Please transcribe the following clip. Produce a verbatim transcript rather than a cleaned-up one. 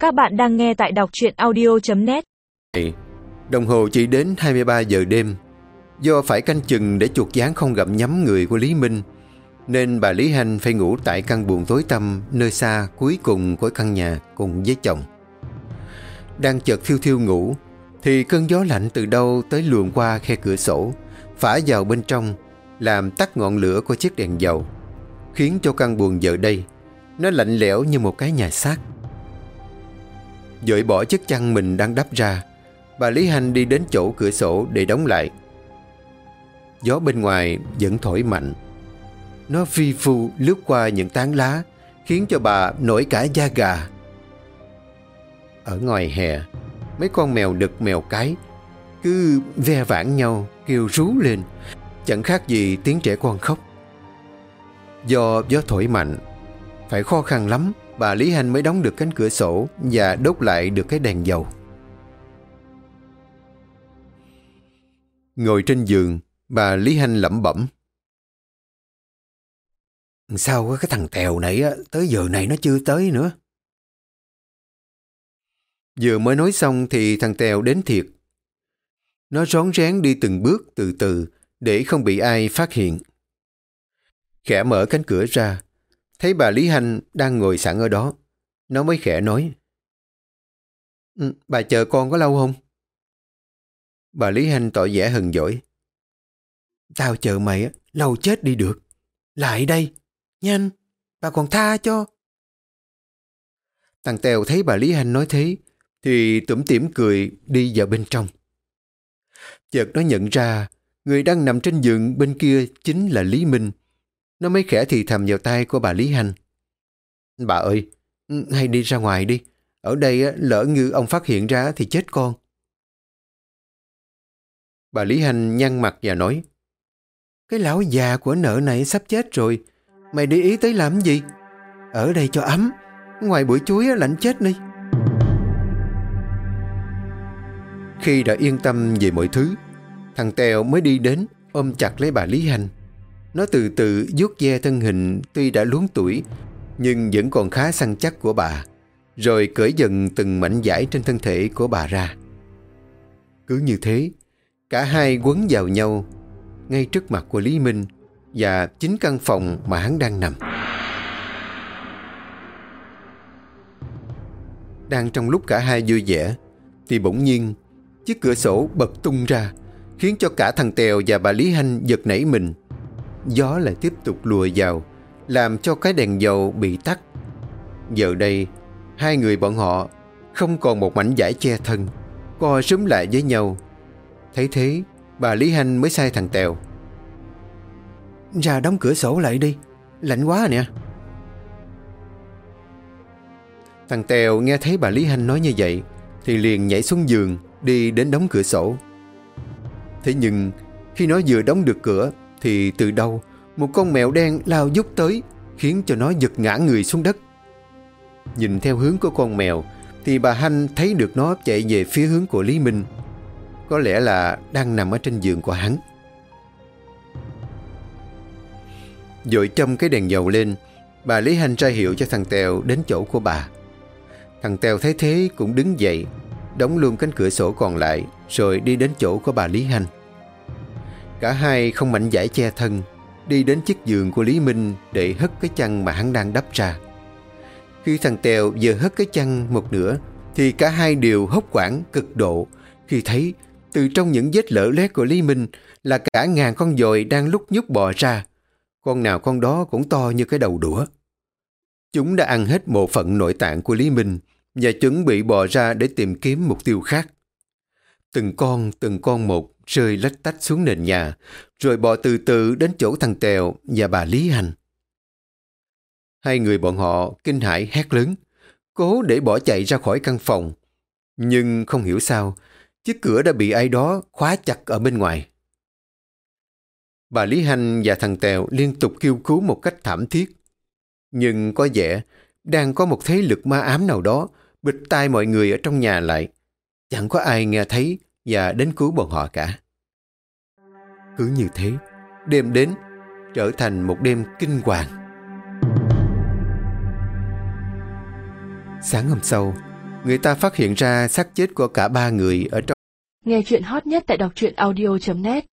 Các bạn đang nghe tại đọc truyện audio chấm net. Đồng hồ chỉ đến hai mươi ba giờ đêm. Do phải canh chừng để chuột gián không gặm nhấm người của Lý Minh, nên bà Lý Hanh phải ngủ tại căn buồng tối tăm nơi xa cuối cùng của căn nhà cùng với chồng. Đang chợt thiêu thiêu ngủ thì cơn gió lạnh từ đâu tới luồn qua khe cửa sổ, phả vào bên trong, làm tắt ngọn lửa của chiếc đèn dầu, khiến cho căn buồng giờ đây nó lạnh lẽo như một cái nhà xác. Dội bỏ chiếc chăn mình đang đắp ra, bà Lý Hanh đi đến chỗ cửa sổ để đóng lại. Gió bên ngoài vẫn thổi mạnh. Nó phi phu lướt qua những tán lá, khiến cho bà nổi cả da gà. Ở ngoài hè, mấy con mèo đực mèo cái cứ ve vãn nhau kêu rú lên, chẳng khác gì tiếng trẻ con khóc. Do gió thổi mạnh, phải khó khăn lắm bà Lý Hanh mới đóng được cánh cửa sổ và đốt lại được cái đèn dầu. Ngồi trên giường, bà Lý Hanh lẩm bẩm: sao cái thằng Tèo này á, tới giờ này nó chưa tới nữa. Vừa mới nói xong thì thằng Tèo đến thiệt. Nó rón rén đi từng bước từ từ để không bị ai phát hiện. Khẽ mở cánh cửa ra, thấy bà Lý Hanh đang ngồi sẵn ở đó. Nó mới khẽ nói: ừ, bà chờ con có lâu không? Bà Lý Hanh tỏ vẻ hờn dỗi: tao chờ mày á, lâu chết đi được. Lại đây, nhanh, bà còn tha cho. Thằng Tèo thấy bà Lý Hanh nói thế thì tủm tỉm cười đi vào bên trong. Chợt nó nhận ra người đang nằm trên giường bên kia chính là Lý Minh. Nó mới khẽ thì thầm vào tai của bà Lý Hanh: bà ơi, hay đi ra ngoài đi. Ở đây lỡ như ông phát hiện ra thì chết con. Bà Lý Hanh nhăn mặt và nói: cái lão già của nợ này sắp chết rồi, mày để ý tới làm gì? Ở đây cho ấm, ngoài bụi chuối lạnh chết đi. Khi đã yên tâm về mọi thứ, thằng Tèo mới đi đến ôm chặt lấy bà Lý Hanh. Nó từ từ vuốt ve thân hình tuy đã luống tuổi nhưng vẫn còn khá săn chắc của bà, rồi cởi dần từng mảnh vải trên thân thể của bà ra. Cứ như thế, cả hai quấn vào nhau ngay trước mặt của Lý Minh và chính căn phòng mà hắn đang nằm. Đang trong lúc cả hai vui vẻ thì bỗng nhiên chiếc cửa sổ bật tung ra, khiến cho cả thằng Tèo và bà Lý Hanh giật nảy mình. Gió lại tiếp tục lùa vào, làm cho cái đèn dầu bị tắt. Giờ đây, hai người bọn họ không còn một mảnh vải che thân, co rúm lại với nhau. Thấy thế, bà Lý Hanh mới sai thằng Tèo: ra đóng cửa sổ lại đi, lạnh quá nè. Thằng Tèo nghe thấy bà Lý Hanh nói như vậy thì liền nhảy xuống giường đi đến đóng cửa sổ. Thế nhưng khi nó vừa đóng được cửa thì từ đâu một con mèo đen lao vút tới, khiến cho nó giật ngã người xuống đất. Nhìn theo hướng của con mèo thì bà Hanh thấy được nó chạy về phía hướng của Lý Minh. Có lẽ là đang nằm ở trên giường của hắn. Vội châm cái đèn dầu lên, bà Lý Hanh ra hiệu cho thằng Tèo đến chỗ của bà. Thằng Tèo thấy thế cũng đứng dậy, đóng luôn cánh cửa sổ còn lại, rồi đi đến chỗ của bà Lý Hanh. Cả hai không mảnh vải che thân, đi đến chiếc giường của Lý Minh để hất cái chăn mà hắn đang đắp ra. Khi thằng Tèo vừa hất cái chăn một nửa thì cả hai đều hốt hoảng cực độ khi thấy từ trong những vết lở loét của Lý Minh là cả ngàn con dồi đang lúc nhúc bò ra. Con nào con đó cũng to như cái đầu đũa. Chúng đã ăn hết bộ phận nội tạng của Lý Minh và chuẩn bị bò ra để tìm kiếm mục tiêu khác. Từng con, từng con một rơi lách tách xuống nền nhà, rồi bò từ từ đến chỗ thằng Tèo và bà Lý Hanh. Hai người bọn họ kinh hãi hét lớn, cố để bỏ chạy ra khỏi căn phòng. Nhưng không hiểu sao, chiếc cửa đã bị ai đó khóa chặt ở bên ngoài. Bà Lý Hanh và thằng Tèo liên tục kêu cứu một cách thảm thiết. Nhưng có vẻ đang có một thế lực ma ám nào đó bịt tai mọi người ở trong nhà lại. Chẳng có ai nghe thấy và đến cứu bọn họ cả. Cứ như thế, đêm đến trở thành một đêm kinh hoàng. Sáng hôm sau, người ta phát hiện ra xác chết của cả ba người ở trong. Nghe chuyện hot nhất tại đọc truyện audio chấm net.